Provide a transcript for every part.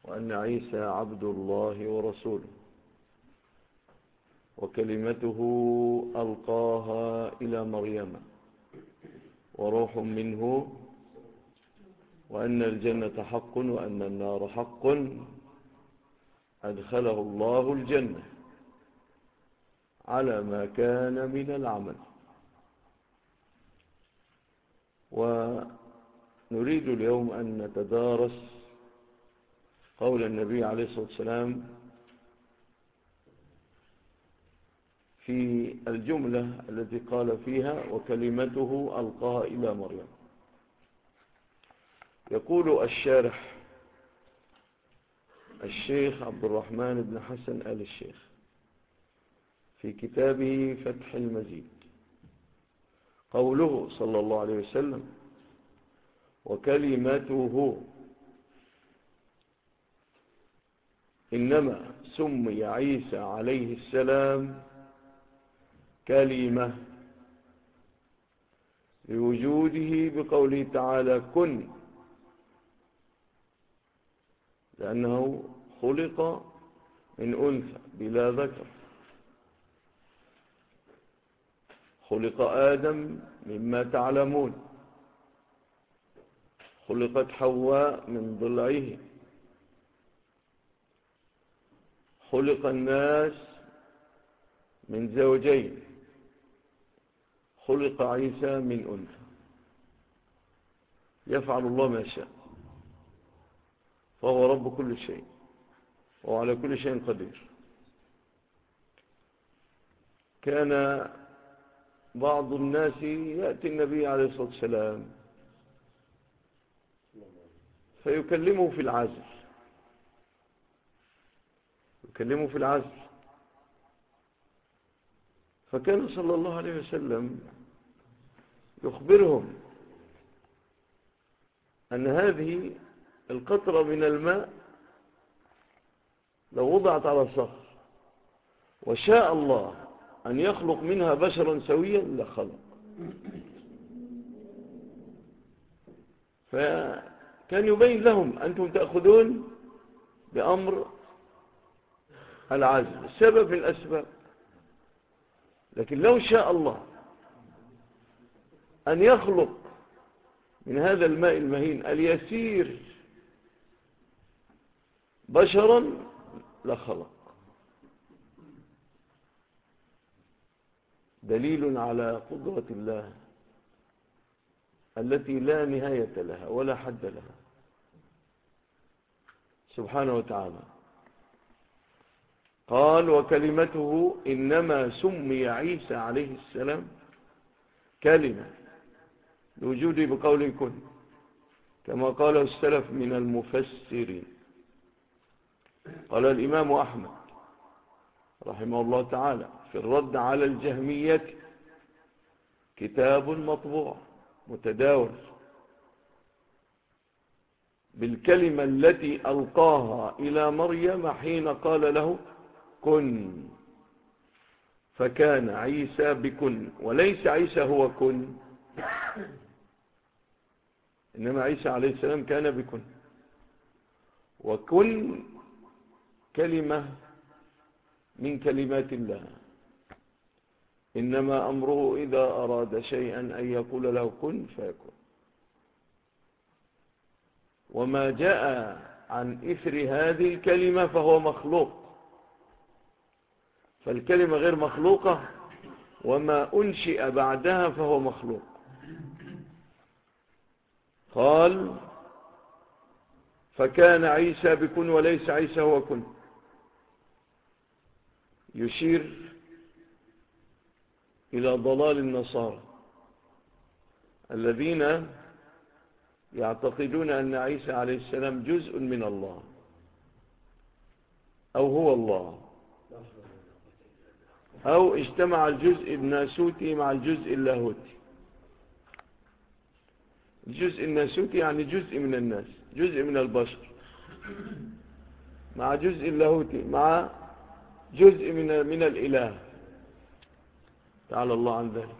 وأن عيسى عبد الله ورسوله وكلمته ألقاها إلى مريم وروح منه، وأن الجنة حق وأن النار حق، أدخله الله الجنة على ما كان من العمل. ونريد اليوم أن نتدارس قول النبي عليه الصلاة والسلام في الجملة التي قال فيها وكلمته ألقاها إلى مريم. يقول الشارح الشيخ عبد الرحمن بن حسن آل الشيخ في كتابه فتح المجيد، قوله صلى الله عليه وسلم وكلمته، إنما سمي عيسى عليه السلام كلمة لوجوده بقوله تعالى كن، لأنه خلق من أنثى بلا ذكر، خلق آدم مما تعلمون، خلقت حواء من ضلعه، خلق الناس من زوجين، خلق عيسى من أنثى. يفعل الله ما شاء، فهو رب كل شيء وعلى كل شيء قدير. كان بعض الناس يأتي النبي عليه الصلاة والسلام فيكلمه في العزل، يكلمه في العزل، فكان صلى الله عليه وسلم يخبرهم أن هذه القطرة من الماء لو وضعت على الصخر وشاء الله أن يخلق منها بشرا سويا لخلق. فكان يبين لهم أنتم تأخذون بأمر العزل سبب من الأسباب، لكن لو شاء الله أن يخلق من هذا الماء المهين اليسير بشرا لخلق. دليل على قدرة الله التي لا نهاية لها ولا حد لها سبحانه وتعالى. قال وكلمته، إنما سمي عيسى عليه السلام كلمة لوجوده بقوله كن، كما قاله السلف من المفسرين. قال الإمام أحمد رحمه الله تعالى في الرد على الجهمية كتاب مطبوع متداول بالكلمة التي ألقاها إلى مريم حين قال له كن، فكان عيسى بكن، وليس عيسى هو كن، إنما عيسى عليه السلام كان بكن. وكن كلمة من كلمات الله، إنما أمره إذا أراد شيئا أن يقول له كن فيكون. وما جاء عن إثر هذه الكلمة فهو مخلوق، فالكلمة غير مخلوقة، وما أنشئ بعدها فهو مخلوق. قال فكان عيسى بكن وليس عيسى هو كن، يشير إلى ضلال النصارى الذين يعتقدون أن عيسى عليه السلام جزء من الله أو هو الله، أو اجتمع الجزء الناسوتي مع الجزء اللاهوتي. الجزء الناسوتي يعني جزء من الناس، جزء من البشر، مع جزء اللاهوتي مع جزء من الإله تعالى الله عن ذلك.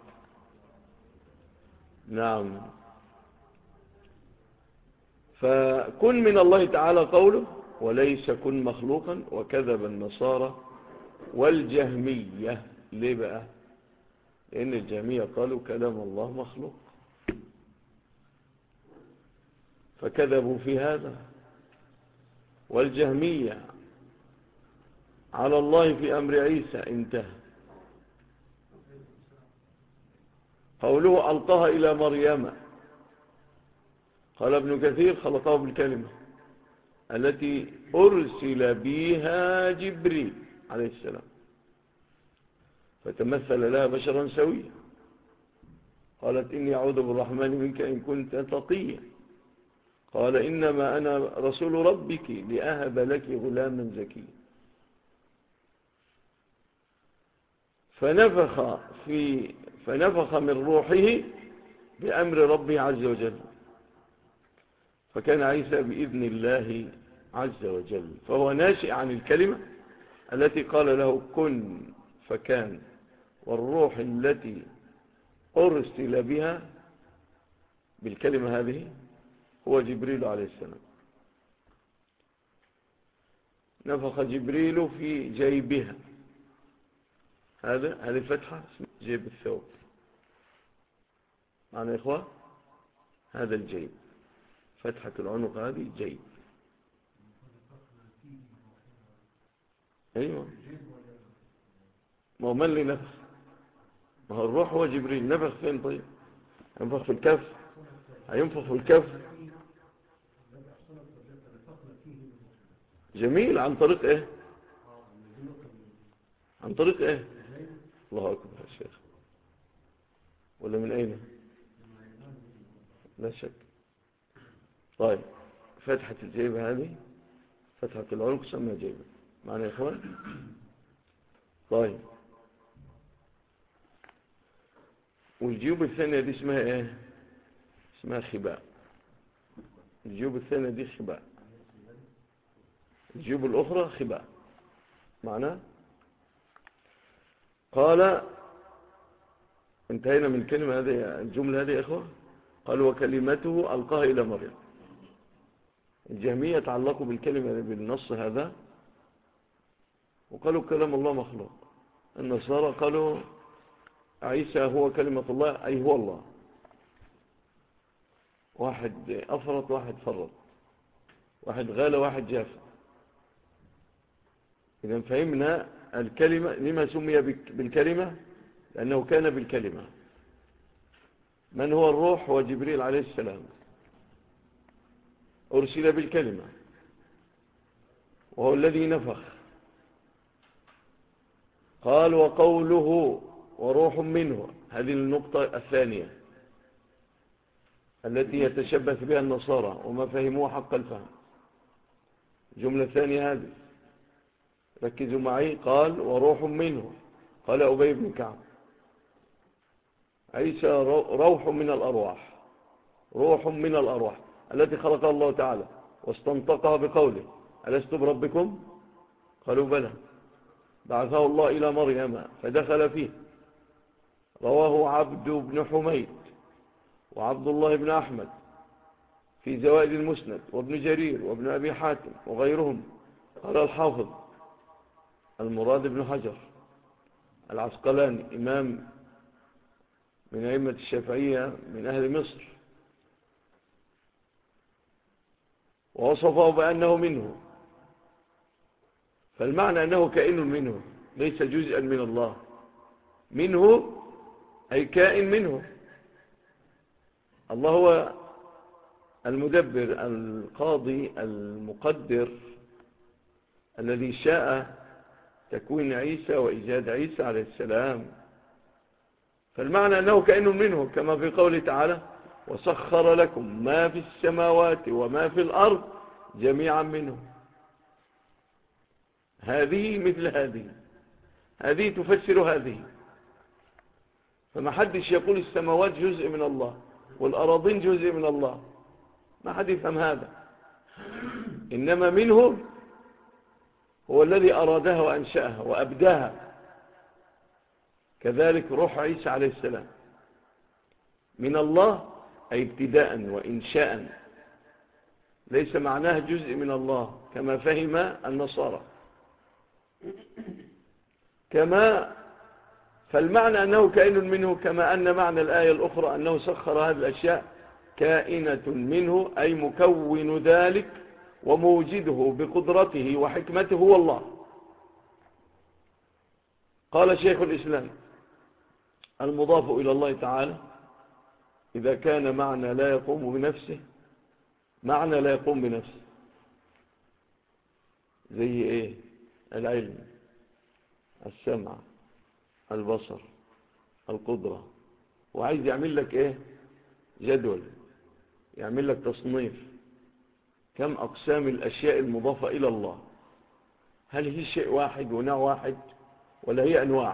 نعم. فكن من الله تعالى قوله وليس كن مخلوقا، وكذب النصارى والجهمية. ليه بقى؟ لأن الجهمية قالوا كلام الله مخلوق، فكذبوا في هذا. والجهمية على الله في أمر عيسى انتهى. قوله ألقاها إلى مريم، قال ابن كثير خلطه بالكلمة التي أرسل بها جبريل عليه السلام، فتمثل لها بشرا سويا. قالت إني أعوذ بالرحمن منك إن كنت تقيا. قال إنما أنا رسول ربك لأهب لك غلاما زكيا. فنفخ من روحه بأمر ربه عز وجل، فكان عيسى بإذن الله عز وجل، فهو ناشئ عن الكلمة التي قال له كن فكان، والروح التي أرسل بها بالكلمة هذه هو جبريل عليه السلام. نفخ جبريل في جيبها، هذه الفتحة اسمها جيب الثوب، معنا يا إخوة؟ هذا الجيب، فتحة العنق هذه جيب. أيوة، ما هو من اللي نفخ؟ ما هو الروح هو جبريل. نفخ فين طيب؟ ينفخ في الكف؟ هينفخ في الكف؟ جميل. عن طريق ايه؟ عن طريق ايه؟ الله أكبر يا شيخ. ولا من أين؟ لا شك. طيب، فتحة الجيب هذه، فتحة العنق سمى جيبا، معنا يا إخوان؟ طيب، والجيوب الثانية دي اسمها ايه؟ اسمها خباء. الجيوب الثانية دي خباء، الجيوب الأخرى خباء، معناه. قال انتهينا من الكلمة هذه، الجملة هذه يا إخوة. قال وكلمته ألقاها إلى مريم. الجهمية تعلقوا بالكلمة بالنص هذا وقالوا كلام الله مخلوق. النصارى قالوا عيسى هو كلمة الله، أي هو الله. واحد أفرط واحد فرط، واحد غال واحد جاف. إذا فهمنا الكلمة لما سمي بالكلمة، لأنه كان بالكلمة. من هو الروح؟ هو جبريل عليه السلام، أرسل بالكلمة، وهو الذي نفخ. قال وقوله وروح منه، هذه النقطة الثانية التي يتشبث بها النصارى وما فهموه حق الفهم. الجملة الثانية هذه ركزوا معي. قال وروح منه، قال أبي بن كعب عيسى روح من الأرواح، روح من الأرواح التي خلقها الله تعالى واستنطقها بقوله ألست بربكم؟ قالوا بلى. بعثه الله إلى مريم فدخل فيه. رواه عبد بن حميد وعبد الله بن أحمد في زوائد المسند، وابن جرير وابن أبي حاتم وغيرهم. قال الحافظ المراد بن حجر العسقلاني، إمام من أئمة الشافعية من أهل مصر، ووصفه بأنه منه. فالمعنى أنه كائن منه، ليس جزءا من الله. منه أي كائن منه. الله هو المدبر القاضي المقدر الذي شاء تكوين عيسى وإيجاد عيسى عليه السلام. فالمعنى أنه كائن منه، كما في قوله تعالى وسخر لكم ما في السماوات وما في الأرض جميعا منه. هذه مثل هذه تفسر هذه. فما حدش يقول السماوات جزء من الله والأراضين جزء من الله، ما حد يفهم هذا. إنما منه هو الذي أرادها وأنشأها وأبداها. كذلك روح عيسى عليه السلام من الله، أي ابتداء وإنشاء، ليس معناها جزء من الله كما فهم النصارى. فالمعنى أنه كائن منه، كما أن معنى الآية الأخرى أنه سخر هذه الأشياء كائنة منه، أي مكون ذلك وموجده بقدرته وحكمته هو الله. قال شيخ الإسلام: المضاف إلى الله تعالى إذا كان معنى لا يقوم بنفسه، معنى لا يقوم بنفسه، زي إيه؟ العلم، السمع، البصر، القدرة. وعايز يعمل لك إيه؟ جدول، يعمل لك تصنيف كم أقسام الأشياء المضافة إلى الله، هل هي شيء واحد ونوع واحد ولا هي أنواع؟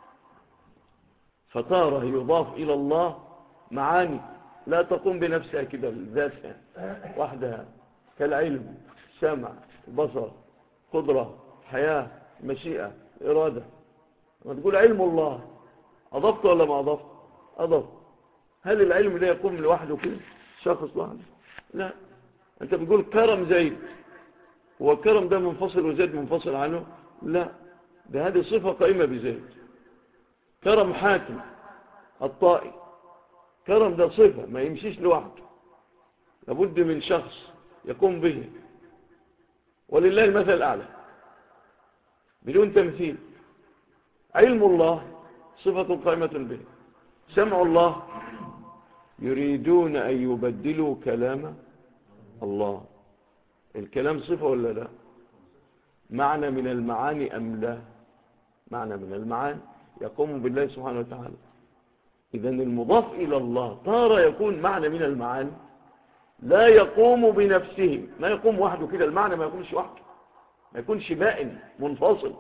فتارة يضاف إلى الله معاني لا تقوم بنفسها كده ذاتها وحدها، كالعلم، سمع، بصر، قدرة، حياة، مشيئة، إرادة. ما تقول علم الله، أضفت ولا ما أضفت؟ أضفت. هل العلم ده يقوم لوحده كده شخص لوحده؟ لا. أنت بتقول كرم زيد، هو الكرم ده منفصل وزيد منفصل عنه؟ لا، ده هذه صفة قائمة بزيد. كرم حاتم الطائي، كرم ده صفة ما يمشيش لوحده، لابد من شخص يقوم به. ولله المثل الأعلى بدون تمثيل. علم الله صفة قائمة به. سمع الله، يريدون أن يبدلوا كلام الله، الكلام صفة ولا لا؟ معنى من المعاني أم لا؟ معنى من المعاني يقوم بالله سبحانه وتعالى. إذن المضاف إلى الله تارة يكون معنى من المعاني لا يقوم بنفسه، ما يقوم وحده كده، المعنى ما يقومش وحده، ما يكونش بائن منفصل،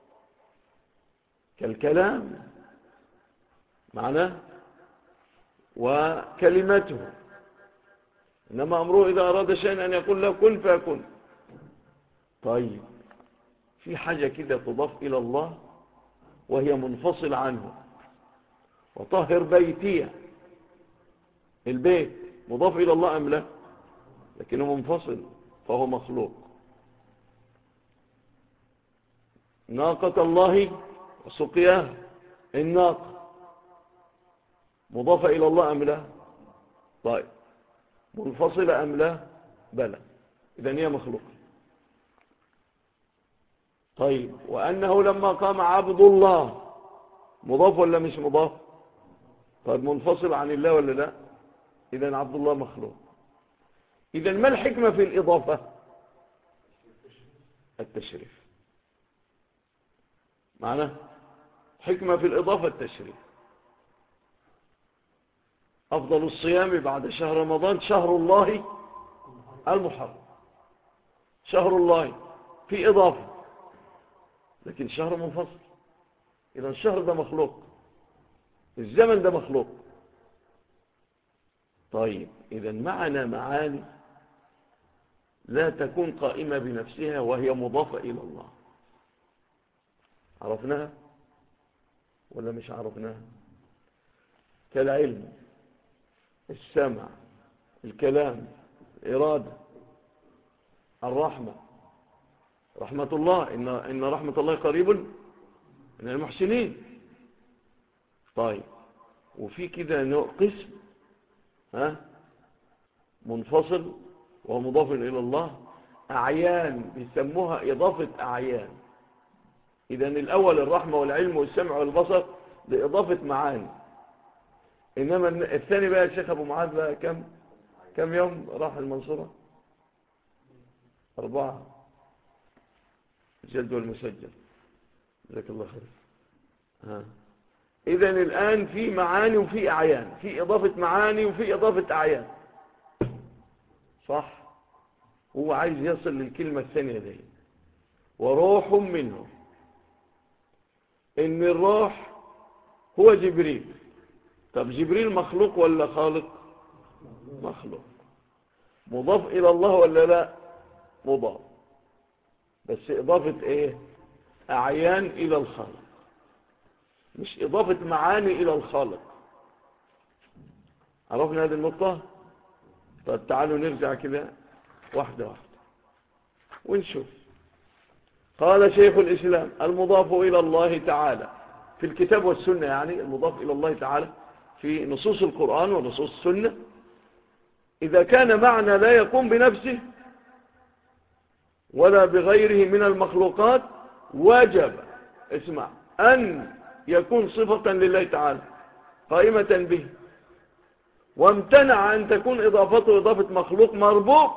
كالكلام معناه وكلمته. إنما أمره إذا أراد شيئا أن يقول له كن فيكون. طيب، في حاجة كده تضاف إلى الله وهي منفصل عنه. وطهر بيتي، البيت مضاف إلى الله أم لا؟ لكنه منفصل فهو مخلوق. ناقة الله وسقياها، الناقة مضافة إلى الله أم لا؟ طيب، منفصلة أم لا؟ بلى، إذن هي مخلوق. طيب، وأنه لما قام عبد الله، مضاف ولا مش مضاف؟ طيب، منفصل عن الله ولا لا؟ إذن عبد الله مخلوق. إذن ما الحكمة في الإضافة؟ التشريف. معنى حكمة في الإضافة التشريف. أفضل الصيام بعد شهر رمضان شهر الله المحرم، شهر الله في إضافة، لكن شهر منفصل. إذن الشهر ده مخلوق، الزمن ده مخلوق. طيب، إذن معنا معاني لا تكون قائمة بنفسها وهي مضافة إلى الله. عرفناها ولا مش عرفناها؟ كالعلم، السمع، الكلام، الإرادة، الرحمة، رحمة الله، إن رحمة الله قريب من المحسنين. طيب، وفي كده نوع قسم منفصل ومضاف إلى الله، أعيان بيسموها إضافة أعيان. إذن الأول الرحمة والعلم والسمع والبصر لإضافة معاني. إنما الثاني بقى الشيخ أبو معاذ بقى كم يوم راح المنصورة؟ 4. الجلد والمسجل، جزاك الله خير. إذن الآن في معاني وفي أعيان، في إضافة معاني وفي إضافة أعيان، صح؟ هو عايز يصل للكلمة الثانية دي، وروح منه. إن الروح هو جبريل. طب جبريل مخلوق ولا خالق؟ مخلوق. مضاف إلى الله ولا لا؟ مضاف، بس إضافة إيه؟ أعيان إلى الخالق، مش إضافة معاني إلى الخالق. عرفنا هذه النقطة؟ طب تعالوا نرجع كده واحدة ونشوف. قال شيخ الإسلام: المضاف إلى الله تعالى في الكتاب والسنة، يعني المضاف إلى الله تعالى في نصوص القرآن ونصوص السنة، إذا كان معنى لا يقوم بنفسه ولا بغيره من المخلوقات، وجب اسمع أن يكون صفة لله تعالى قائمة به، وامتنع أن تكون إضافته إضافة مخلوق مربوط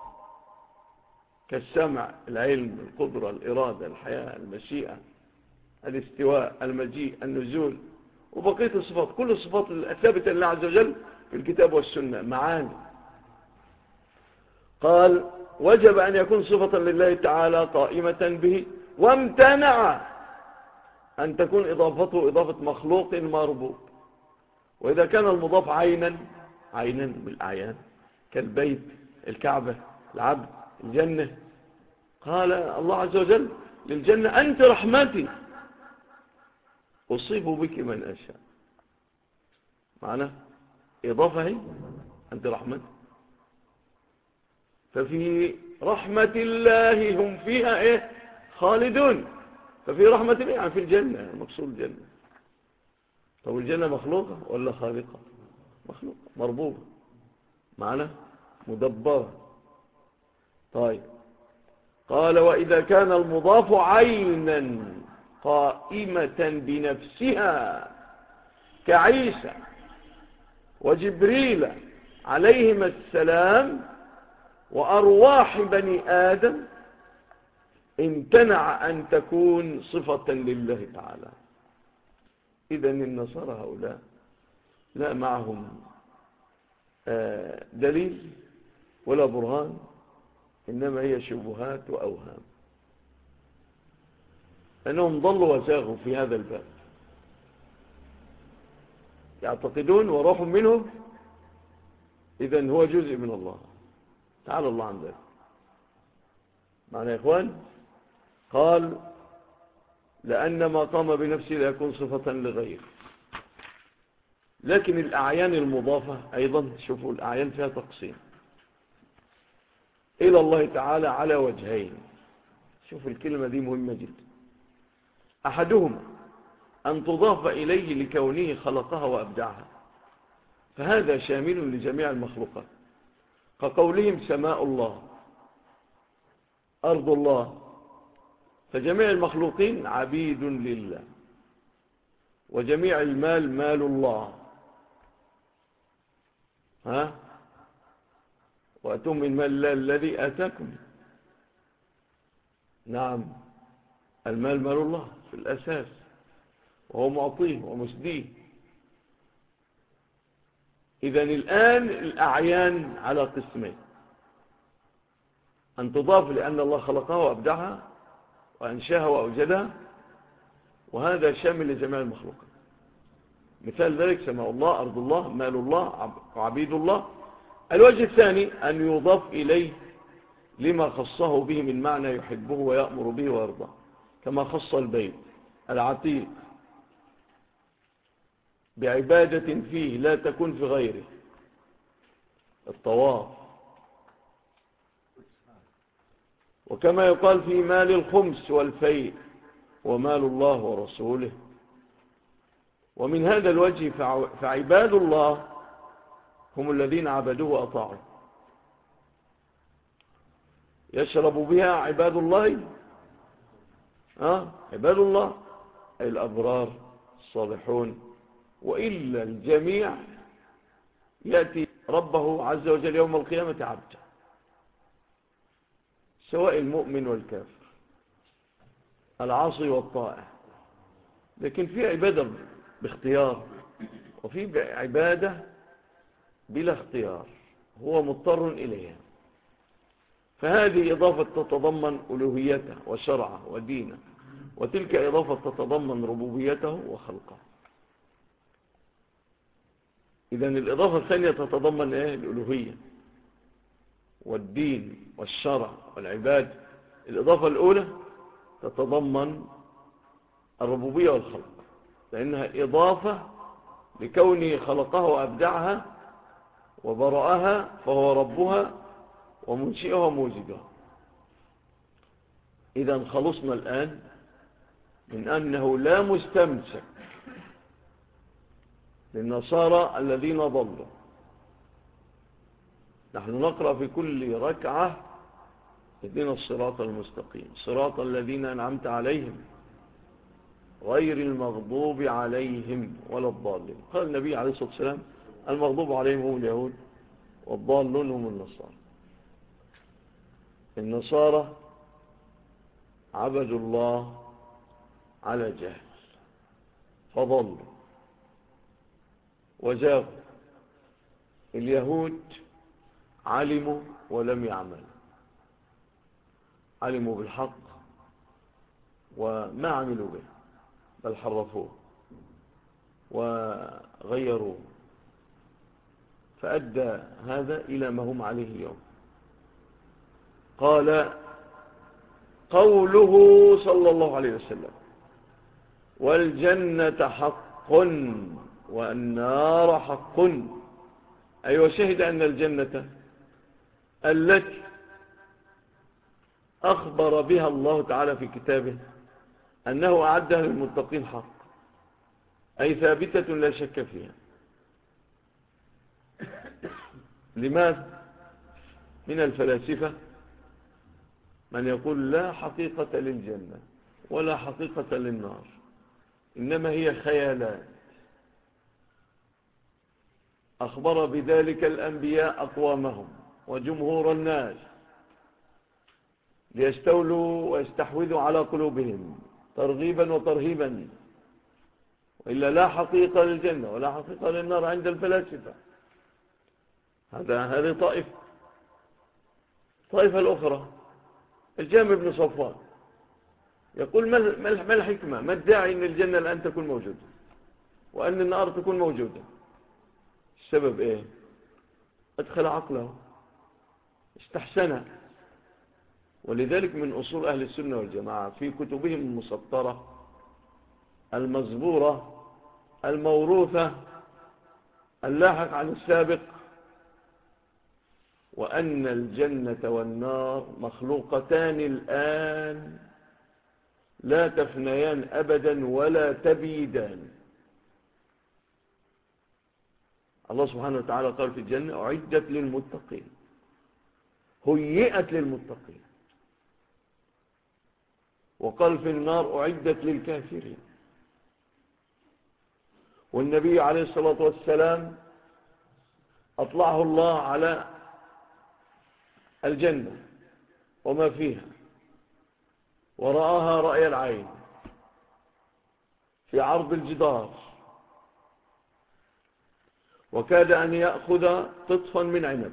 كالسمع، العلم، القدرة، الإرادة، الحياة، المشيئة، الاستواء، المجيء، النزول، وبقية الصفات، كل الصفات الثابتة لله عز وجل في الكتاب والسنة معاني. قال: وجب أن يكون صفة لله تعالى قائمة به، وامتنع أن تكون إضافته إضافة مخلوق مربوط. وإذا كان المضاف عينا بالأعيان كالبيت، الكعبة، العبد، الجنة، قال الله عز وجل للجنة: أنت رحمتي أصيب بك من أشاء. معنى إضافة هي أنت رحمتي، ففي رحمة الله هم فيها خالدون. ففي رحمة الله يعني في الجنة، المقصود الجنة. طب الجنة مخلوقة ولا خالقة؟ مخلوقة، مربوبة، معنى مدبرة. طيب، قال: وإذا كان المضاف عينا قائمة بنفسها كعيسى وجبريل عليهما السلام وأرواح بني آدم، امتنع أن تكون صفة لله تعالى. إذن النصارى هؤلاء لا معهم دليل ولا برهان، إنما هي شبهات وأوهام، أنهم ضلوا وزاغوا في هذا الباب، يعتقدون وروح منه إذن هو جزء من الله تعالى الله عن ذلك. معنى يا إخوان، قال: لأن ما قام بنفسه لا يكون صفة لغيره. لكن الأعيان المضافة أيضا، شوفوا الأعيان فيها تقسيم إلى الله تعالى على وجهين. شوفوا الكلمة دي مهمة جدا. أحدهما أن تضاف إليه لكونه خلقها وأبدعها، فهذا شامل لجميع المخلوقات، كقولهم سماء الله، أرض الله، فجميع المخلوقين عبيد لله، وجميع المال مال الله. وأتم من مال الله الذي آتاكم. نعم، المال مال الله في الأساس، وهو معطيه ومسديه. إذن الآن الأعيان على قسمين: أن تضاف لأن الله خلقها وأبدعها وأنشاها وأوجدها، وهذا شامل لجميع المخلوقات. مثال ذلك سماء الله، أرض الله، مال الله، وعبيد الله. الوجه الثاني أن يضاف إليه لما خصه به من معنى يحبه ويأمر به ويرضى، كما خص البيت العتيق بعبادة فيه لا تكون في غيره، الطواف. وكما يقال في مال الخمس والفيء ومال الله ورسوله. ومن هذا الوجه فعباد الله هم الذين عبدوه وأطاعوا. يشرب بها عباد الله، عباد الله أي الأبرار الصالحون، وإلا الجميع يأتي ربه عز وجل يوم القيامة عبدا، سواء المؤمن والكافر، العاصي والطائع. لكن في عبادة باختيار، وفي عبادة بلا اختيار، هو مضطر إليها، فهذه إضافة تتضمن ألوهيته وشرعه ودينه، وتلك إضافة تتضمن ربوبيته وخلقه. إذن الإضافة الثانية تتضمن الألوهية والدين والشرع والعباد. الإضافة الأولى تتضمن الربوبية والخلق، لأنها إضافة لكونه خلقها وأبدعها وبرأها، فهو ربها ومنشئها وموجدها. إذا خلصنا الآن من أنه لا مستمسك للنصارى الذين ضلوا. نحن نقرأ في كل ركعة اهدنا الصراط المستقيم صراط الذين أنعمت عليهم غير المغضوب عليهم ولا الضالين. قال النبي عليه الصلاة والسلام المغضوب عليهم هم اليهود والضالون هم النصارى. النصارى عبدوا الله على جهل فضلوا وزاغوا. اليهود علموا ولم يعملوا، علموا بالحق وما عملوا به بل حرفوه وغيروه، فأدى هذا إلى ما هم عليه اليوم. قال قوله صلى الله عليه وسلم والجنة حق والنار حق، أي وشهد أن الجنة التي أخبر بها الله تعالى في كتابه أنه أعدها للمتقين حق، أي ثابتة لا شك فيها. لماذا؟ من الفلاسفة من يقول لا حقيقة للجنة ولا حقيقة للنار، إنما هي خيالات أخبر بذلك الأنبياء أقوامهم وجمهور الناس ليستولوا ويستحوذوا على قلوبهم ترغيبا وترهيبا، وإلا لا حقيقة للجنة ولا حقيقة للنار عند الفلاسفة. هذه طائفة الأخرى الجهم بن صفوان يقول ما الحكمة، ما الداعي أن الجنة الآن تكون موجودة وأن النار تكون موجودة؟ السبب إيه؟ أدخل عقله استحسنه. ولذلك من أصول أهل السنة والجماعة في كتبهم المسطرة المزبورة الموروثة اللاحق عن السابق وأن الجنة والنار مخلوقتان الآن لا تفنيان أبدا ولا تبيدان. الله سبحانه وتعالى قال في الجنة أعدت للمتقين، هيئت للمتقين، وقال في النار أعدت للكافرين. والنبي عليه الصلاة والسلام أطلعه الله على الجنة وما فيها ورآها رأي العين في عرض الجدار، وكاد أن يأخذ قطفا من عنب.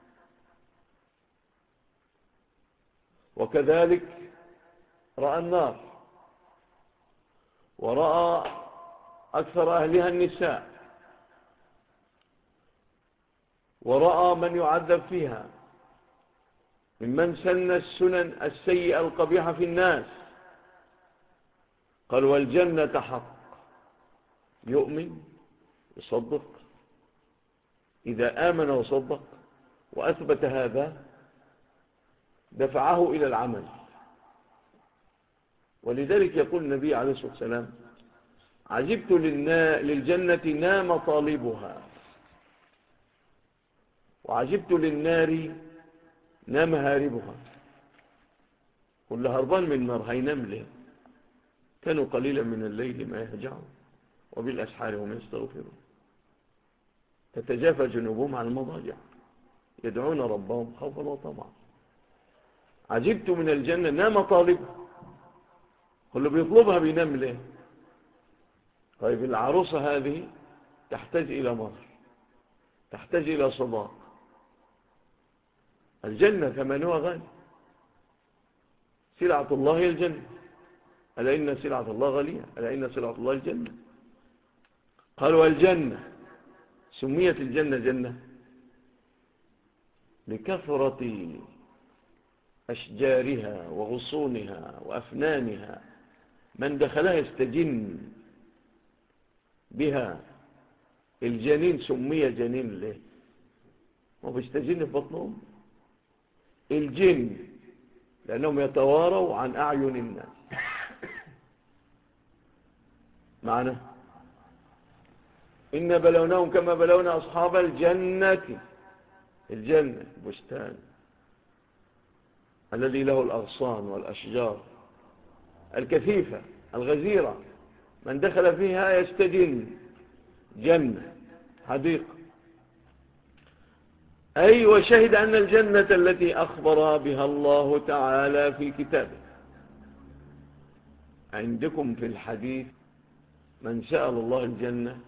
وكذلك رأى النار ورأى أكثر أهلها النساء، ورأى من يعذب فيها ممن سن السنن السيئة القبيحة في الناس. قال والجنة حق، يؤمن يصدق، إذا آمن وصدق وأثبت هذا دفعه إلى العمل. ولذلك يقول النبي عليه الصلاة والسلام عجبت للجنة نام طالبها وعجبت للنار نام هاربها. كل هربان من النار هينام ليه؟ كانوا قليلا من الليل ما يهجعون وبالأسحار هم يستغفرون تتجافى جنوبهم عن المضاجع يدعون ربهم خوفا وطمعا. عجبت من الجنة نام طالبها، كل بيطلبها بينام ليه؟ طيب العروسة هذه تحتاج إلى مهر، تحتاج إلى صداق. الجنة ثمنها غالي، سلعة الله هي الجنة، ألا إن سلعة الله غالية، ألا إن سلعة الله الجنة. قالوا الجنة سميت الجنة جنة لكثرة أشجارها وغصونها وأفنانها، من دخلها يستجن بها. الجنين سمي جنين ليه؟ هو بيستجن في بطنهم، الجن لأنهم يتواروا عن أعين الناس. معنى إن بلوناهم كما بلونا أصحاب الجنة. الجنة بستان الذي له الأغصان والأشجار الكثيفة الغزيرة، من دخل فيها يستجن. جنة حديقة. أي وشهد أن الجنة التي أخبر بها الله تعالى في كتابه. عندكم في الحديث من سأل الله الجنة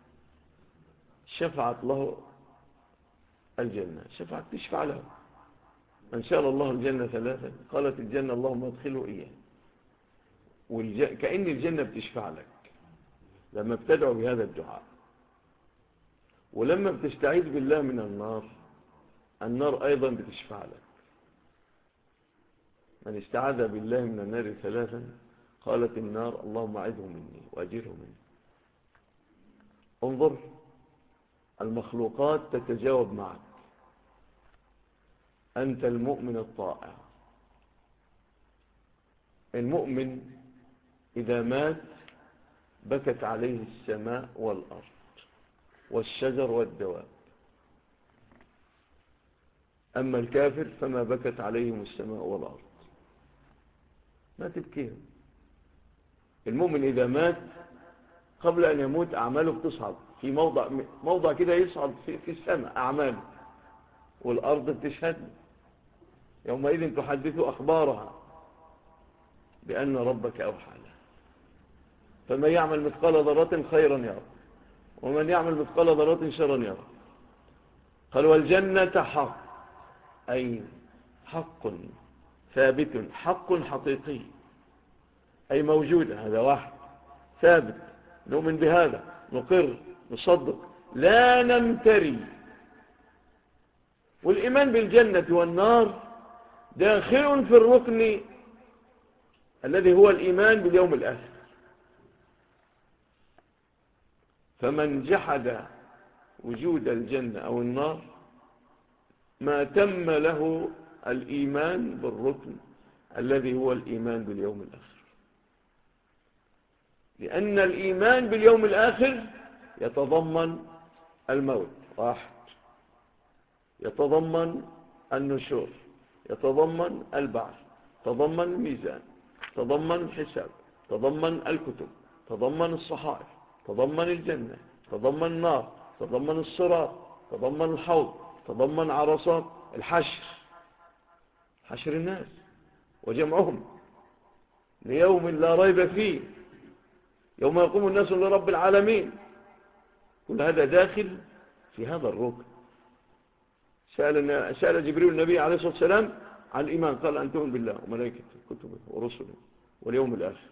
شفعت له الجنة، شفعت تشفع له. من سأل الله الجنة ثلاثة قالت الجنة اللهم ادخله إياه. كأن الجنة بتشفع لك لما بتدعو بهذا الدعاء. ولما بتستعيذ بالله من النار، النار أيضا بتشفع لك. من استعاذ بالله من النار ثلاثا قالت النار اللهم أعذه مني وأجره مني. انظر، المخلوقات تتجاوب معك. أنت المؤمن الطائع. المؤمن إذا مات بكت عليه السماء والأرض والشجر والدواب. أما الكافر فما بكت عليهم السماء والأرض، ما تبكيهم. المؤمن إذا مات قبل أن يموت أعماله بتصعد في موضع كده، يصعد في السماء أعماله، والأرض بتشهد. يومئذ تحدث أخبارها بأن ربك أوحى له. فمن يعمل مثقال ذرة خيرا يرى، ومن يعمل مثقال ذرة شرا يرى. قال والجنة حق، أي حق ثابت، حق حقيقي، أي موجودة. هذا واحد ثابت، نؤمن بهذا، نقر، نصدق، لا نمتري. والإيمان بالجنة والنار داخل في الركن الذي هو الإيمان باليوم الآخر. فمن جحد وجود الجنة أو النار ما تم له الإيمان بالركن الذي هو الإيمان باليوم الآخر. لأن الإيمان باليوم الآخر يتضمن الموت، واحد، يتضمن النشور، يتضمن البعث، يتضمن الميزان، يتضمن الحساب، يتضمن الكتب، يتضمن الصحائف، يتضمن الجنة، يتضمن النار، يتضمن الصراط، يتضمن الحوض، يتضمن عرصات الحشر، حشر الناس وجمعهم ليوم لا ريب فيه، يوم يقوم الناس لرب العالمين. كل هذا داخل في هذا الركن. سأل جبريل النبي عليه الصلاة والسلام عن الإيمان، قال أن تؤمن بالله وملائكته وكتبه ورسله واليوم الآخر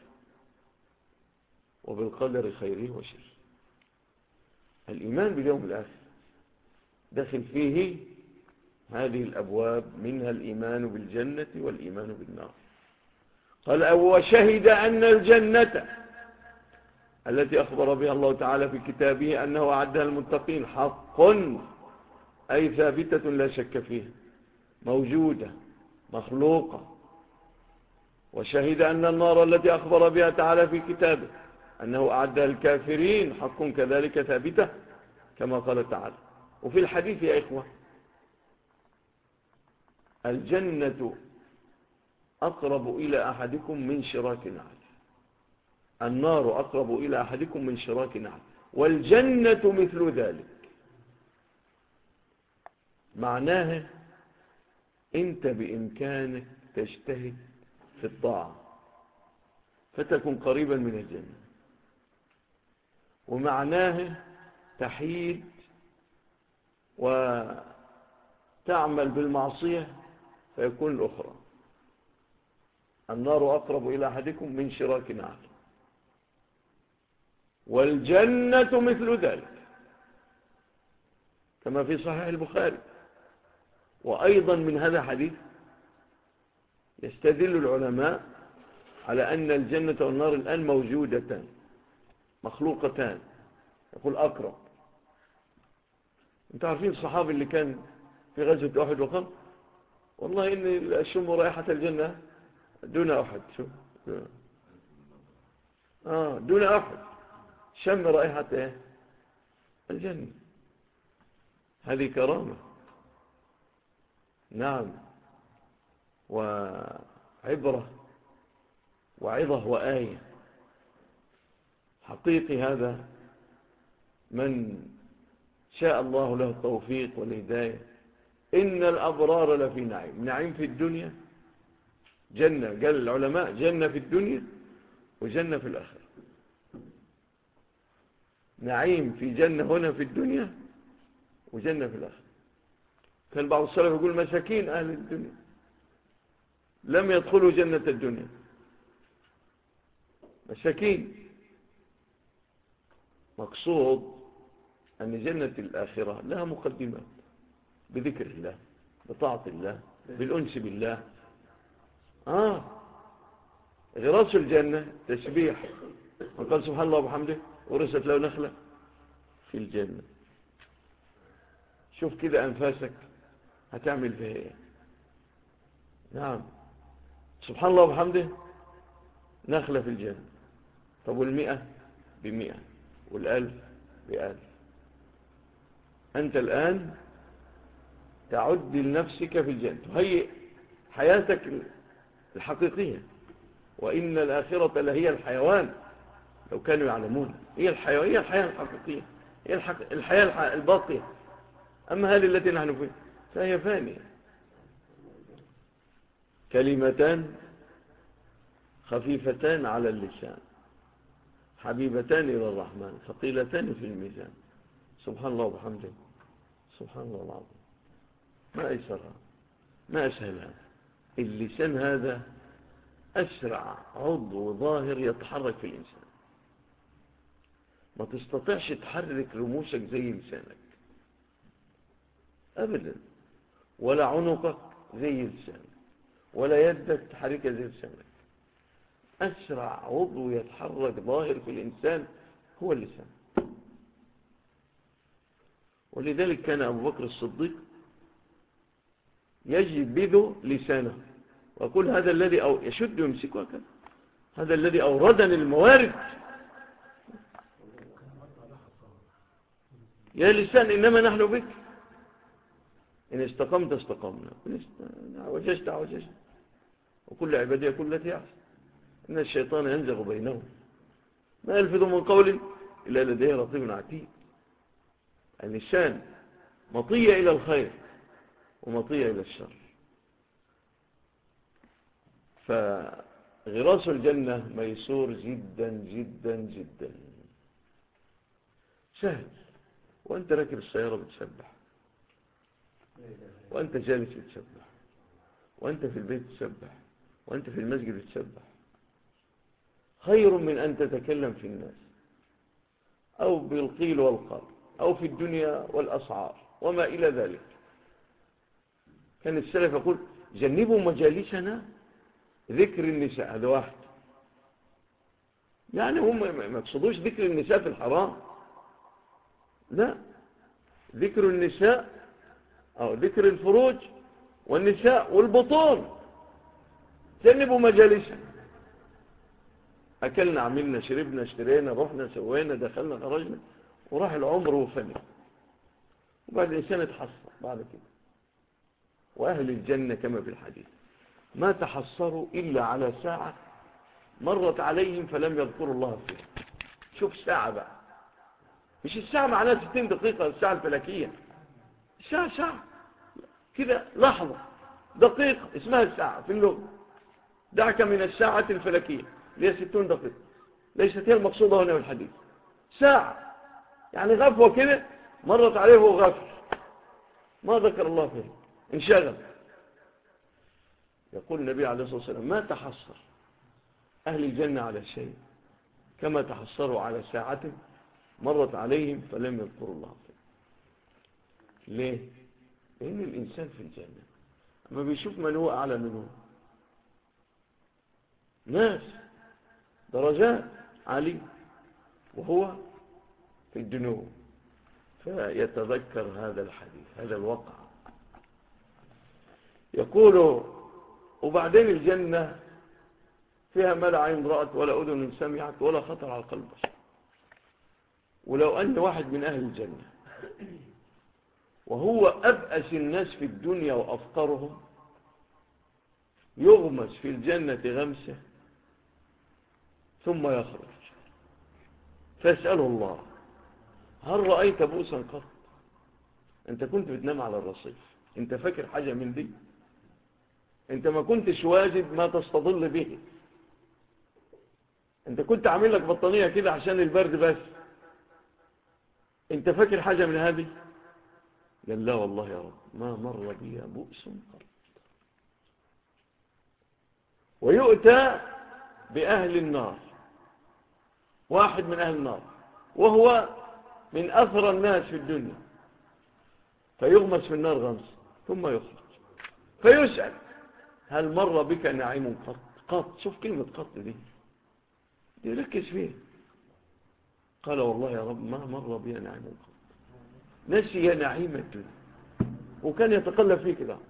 وبالقدر خيره وشره. الإيمان باليوم الآخر داخل فيه هذه الأبواب، منها الإيمان بالجنة والإيمان بالنار. قال وشهد أن الجنة التي أخبر بها الله تعالى في كتابه أنه أعدها المتقين حق، أي ثابتة لا شك فيها، موجودة مخلوقة. وشهد أن النار التي أخبر بها تعالى في كتابه أنه أعدها الكافرين حق، كذلك ثابتة كما قال تعالى. وفي الحديث يا إخوة الجنة أقرب إلى أحدكم من شراك نعل، النار أقرب إلى أحدكم من شراك نعل، والجنة مثل ذلك. معناها أنت بإمكانك تجتهد في الطاعة فتكون قريبا من الجنة، ومعناها تحيد وتعمل بالمعصية فيكون الأخرى. النار أقرب إلى أحدكم من شراك نعل، والجنة مثل ذلك كما في صحيح البخاري. وأيضا من هذا الحديث يستدل العلماء على أن الجنة والنار الآن موجودتان مخلوقتان. يقول أقرب. انتوا عارفين الصحابي اللي كان في غزوة أحد وقام والله إني أشم رائحة الجنة دون أحد. شوف دون أحد شم رائحة إيه؟ الجنة. هذه كرامة. نعم، وعبرة وعظة وآية. حقيقي هذا من شاء الله له التوفيق والهداية. إن الأبرار لفي نعيم. نعيم في الدنيا، جنة، قال العلماء جنة في الدنيا وجنة في الآخرة. نعيم في جنة هنا في الدنيا وجنة في الآخرة. كان بعض السلف يقول مساكين أهل الدنيا لم يدخلوا جنة الدنيا. مساكين. مقصود أن جنة الآخرة لها مقدمات، بذكر الله، بطاعة الله، بالأنس بالله. غراس الجنة تسبيح. وقال سبحان الله وبحمده ورست له نخلة في الجنة. شوف كده أنفاسك هتعمل فيها ايه. نعم، سبحان الله وبحمده نخلة في الجنة. طب والمئة ب100 والألف ب1000. أنت الآن تعد لنفسك في الجنة، تهيئ حياتك الحقيقية. وإن الآخرة لهي الحيوان لو كانوا يعلمون. هي الحياة، هي الحياة الحقيقية، هي الحياة الباقية. أما هذه التي نحن فيها فهي فانية. كلمتان خفيفتان على اللسان حبيبتان إلى الرحمن ثقيلتان في الميزان. سبحان الله وبحمده سبحان الله العظيم. ما أيسرها، ما أسهلها. اللسان هذا أسرع عضو ظاهر يتحرك في الإنسان. ما تستطيعش تحرك رموشك زي لسانك أبدا، ولا عنقك زي لسانك، ولا يدك تحركها زي لسانك. أسرع عضو يتحرك ظاهر في الإنسان هو اللسان. ولذلك كان أبو بكر الصديق يجبذ لسانه ويقول هذا الذي يشد ويمسكه هكذا، هذا الذي أوردني الموارد. يا لسان إنما نحن بك، إن استقمت استقمنا، إن عوججت عوججنا، وكل عبادية كل التي يعصي. إن الشيطان ينزغ بينهم ما يلفظ من قول إلا لديه رقيب عتيد. اللسان مطية إلى الخير ومطية إلى الشر. فغراس الجنة ميسور جدا جدا جدا، سهل. وأنت راكب السيارة بتسبح، وأنت جالس بتسبح، وأنت في البيت بتسبح، وأنت في المسجد بتسبح. خير من أن تتكلم في الناس أو بالقيل والقال أو في الدنيا والأسعار وما إلى ذلك. كان السلف يقول جنبوا مجالسنا ذكر النساء. هذا واحد، يعني هم ما يقصدوش ذكر النساء في الحرام، لا، ذكر النساء أو ذكر الفروج والنساء والبطون. جنبوا مجالسنا، أكلنا عملنا شربنا اشترينا رحنا سوينا دخلنا خرجنا وراح العمر وفني، وبعد الإنسان يتحصر بعد كده. وأهل الجنة كما في الحديث ما تحصروا إلا على ساعة مرت عليهم فلم يذكروا الله فيها. شوف ساعة بقى، مش الساعة معناها 60 دقيقة الساعة الفلكية، الساعة ساعة كده، لحظة دقيقة اسمها الساعة في اللغة. دعك من الساعة الفلكية اللي هي 60 دقيقة، ليست هي المقصودة هنا في الحديث. ساعة يعني غفوة كده مرت عليه وهو غافل ما ذكر الله فيه، انشغل. يقول النبي عليه الصلاة والسلام ما تحصر أهل الجنة على شيء كما تحصروا على ساعة مرت عليهم فلم يذكروا الله فيه. ليه؟ لأن الإنسان في الجنة أما بيشوف من هو أعلى منه، ناس درجات عالية وهو في الدنو، فيتذكر هذا الحديث، هذا الواقع. يقول وبعدين الجنة فيها ما لا عين رأت ولا أذن سمعت ولا خطر على قلب بشر. ولو أن واحد من أهل الجنة وهو أبأس الناس في الدنيا وأفقرهم يغمس في الجنة غمسة ثم يخرج فيسأله الله هل رأيت بؤسا قط؟ أنت كنت بتنام على الرصيف، أنت فاكر حاجة من دي؟ أنت ما كنتش واجد ما تستظل به، أنت كنت عامل لك بطانية كده عشان البرد بس، أنت فاكر حاجة من هذه؟ قال لا والله يا رب ما مر بي بؤس قط. ويؤتى بأهل النار، واحد من أهل النار وهو من أثرى الناس في الدنيا، فيغمس في النار غمس ثم يخرج فيسأل هل مر بك نعيم قط؟ قط، شوف كلمة قط دي ركز فيها. قال والله يا رب ما مر بي نعيم قط. نسي نعيم الدنيا وكان يتقلب فيه كده،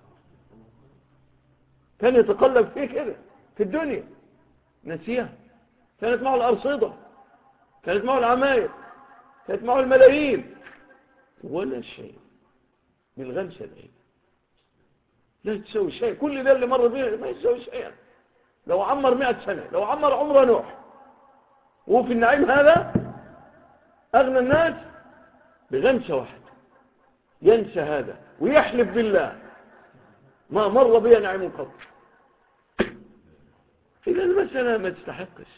كان يتقلب فيه كده في الدنيا، نسيها. كانت معه الأرصدة، كانت معه العماير، كانت معه الملايين، ولا شيء بالغمسة دي لا تسوي شيء. كل ده اللي مر بيه ما يسوي شيء. لو عمر 100 سنة، لو عمر عمر نوح وفي النعيم هذا أغنى الناس بغمسة واحدة ينسى هذا ويحلف بالله ما مر بي نعيم قط. إذا المسألة ما تستحقش،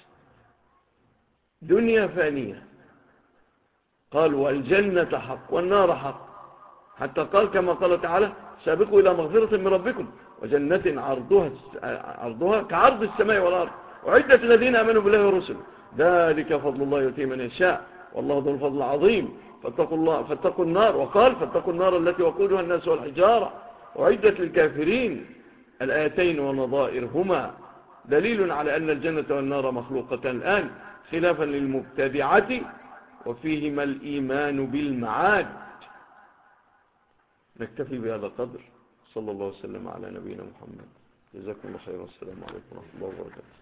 دنيا فانية. قال والجنة حق والنار حق، حتى قال كما قال تعالى سابقوا إلى مغفرة من ربكم وجنة عرضها كعرض السماء والأرض وعدة الذين آمنوا بالله ورسله ذلك فضل الله يؤتيه من يشاء والله ذو الفضل العظيم. فاتقوا النار، وقال فاتقوا النار التي وقودها الناس والحجارة وعدت للكافرين. الآيتين ونظائرهما دليل على أن الجنة والنار مخلوقة الآن خلافا للمبتدعة وفيهما الإيمان بالمعاد. نكتفي بهذا القدر. صلى الله وسلم على نبينا محمد. جزاكم الله خيرا. والسلام عليكم ورحمة الله وبركاته.